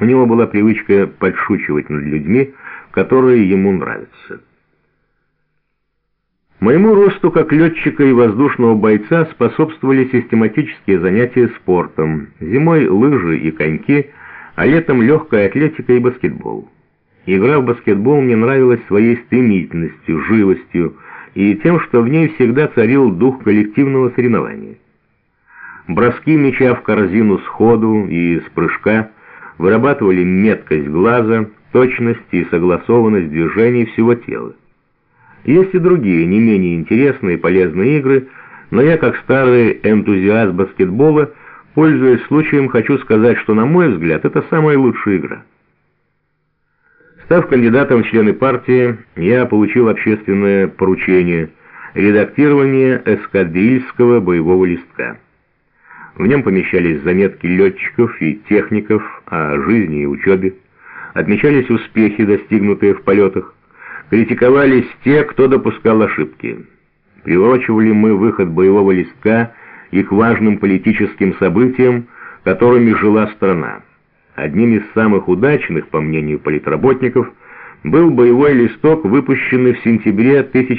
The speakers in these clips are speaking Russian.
У него была привычка подшучивать над людьми, которые ему нравятся. Моему росту как летчика и воздушного бойца способствовали систематические занятия спортом. Зимой лыжи и коньки, а летом легкая атлетика и баскетбол. Игра в баскетбол мне нравилась своей стремительностью, живостью и тем, что в ней всегда царил дух коллективного соревнования. Броски мяча в корзину сходу и с прыжка вырабатывали меткость глаза, точность и согласованность движений всего тела. Есть и другие, не менее интересные и полезные игры, но я, как старый энтузиаст баскетбола, пользуясь случаем, хочу сказать, что, на мой взгляд, это самая лучшая игра. Став кандидатом в члены партии, я получил общественное поручение – редактирование эскадрильского боевого листка. В нем помещались заметки летчиков и техников о жизни и учебе, отмечались успехи, достигнутые в полетах, критиковались те, кто допускал ошибки. Приурочивали мы выход боевого листка и к важным политическим событиям, которыми жила страна. Одним из самых удачных, по мнению политработников, был боевой листок, выпущенный в сентябре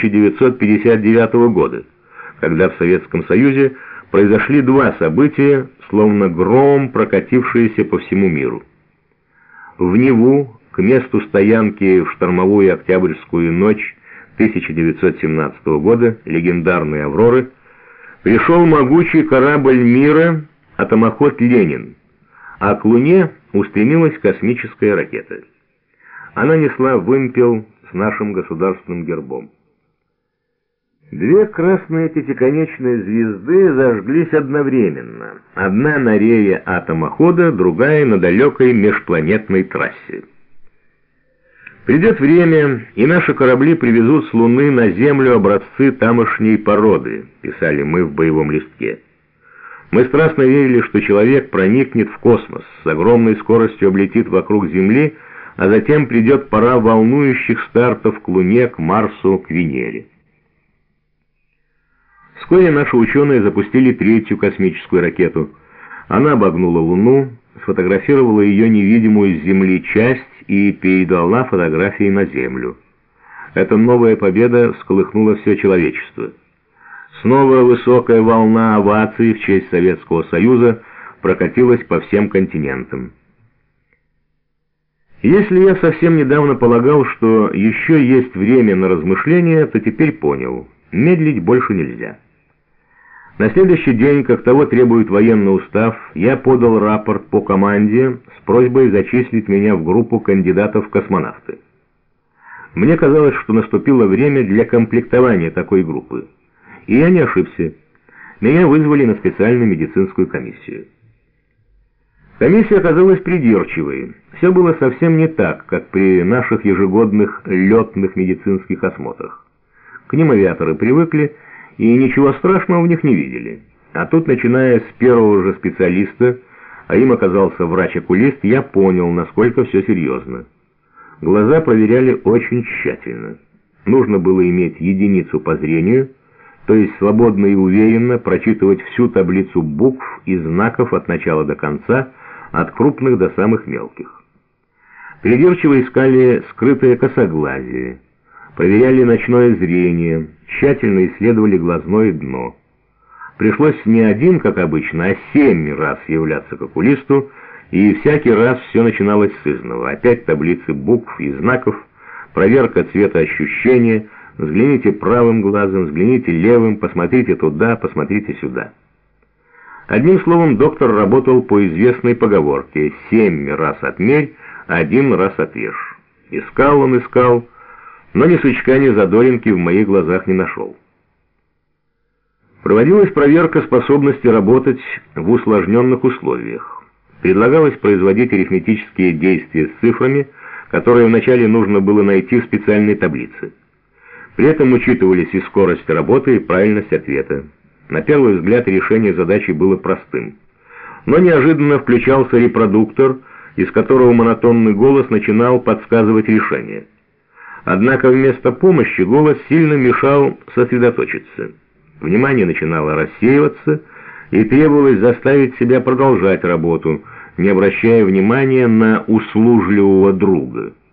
1959 года, когда в Советском Союзе произошли два события, словно гром, прокатившиеся по всему миру. В Неву, к месту стоянки в штормовую октябрьскую ночь 1917 года, легендарной «Авроры», пришел могучий корабль мира атомоход «Ленин», а к Луне устремилась космическая ракета. Она несла вымпел с нашим государственным гербом. Две красные пятиконечные звезды зажглись одновременно, одна на рее атомохода, другая на далекой межпланетной трассе. Придет время, и наши корабли привезут с Луны на Землю образцы тамошней породы, писали мы в боевом листке. Мы страстно верили, что человек проникнет в космос, с огромной скоростью облетит вокруг Земли, а затем придет пора волнующих стартов к Луне, к Марсу, к Венере. Вскоре наши ученые запустили третью космическую ракету. Она обогнула Луну, сфотографировала ее невидимую с Земли часть и передала фотографии на Землю. Эта новая победа всколыхнула все человечество. Снова высокая волна оваций в честь Советского Союза прокатилась по всем континентам. Если я совсем недавно полагал, что еще есть время на размышления, то теперь понял – медлить больше нельзя. На следующий день, как того требует военный устав, я подал рапорт по команде с просьбой зачислить меня в группу кандидатов в космонавты. Мне казалось, что наступило время для комплектования такой группы. И я не ошибся. Меня вызвали на специальную медицинскую комиссию. Комиссия оказалась придирчивой. Все было совсем не так, как при наших ежегодных летных медицинских осмотрах. К ним авиаторы привыкли, и ничего страшного в них не видели. А тут, начиная с первого же специалиста, а им оказался врач-окулист, я понял, насколько все серьезно. Глаза проверяли очень тщательно. Нужно было иметь единицу по зрению, то есть свободно и уверенно прочитывать всю таблицу букв и знаков от начала до конца, от крупных до самых мелких. Придирчиво искали скрытое косоглазие, проверяли ночное зрение, тщательно исследовали глазное дно. Пришлось не один, как обычно, а 7 раз являться к окулисту, и всякий раз все начиналось с изного. Опять таблицы букв и знаков, проверка цветоощущения, взгляните правым глазом, взгляните левым, посмотрите туда, посмотрите сюда. Одним словом, доктор работал по известной поговорке: 7 раз отмерь, 1 раз отрежь. Искал он, искал, но ни сучка, ни задоринки в моих глазах не нашел. Проводилась проверка способности работать в усложненных условиях. Предлагалось производить арифметические действия с цифрами, которые вначале нужно было найти в специальной таблице. При этом учитывались и скорость работы, и правильность ответа. На первый взгляд решение задачи было простым. Но неожиданно включался репродуктор, из которого монотонный голос начинал подсказывать решение. Однако вместо помощи голос сильно мешал сосредоточиться. Внимание начинало рассеиваться, и требовалось заставить себя продолжать работу, не обращая внимания на услужливого друга.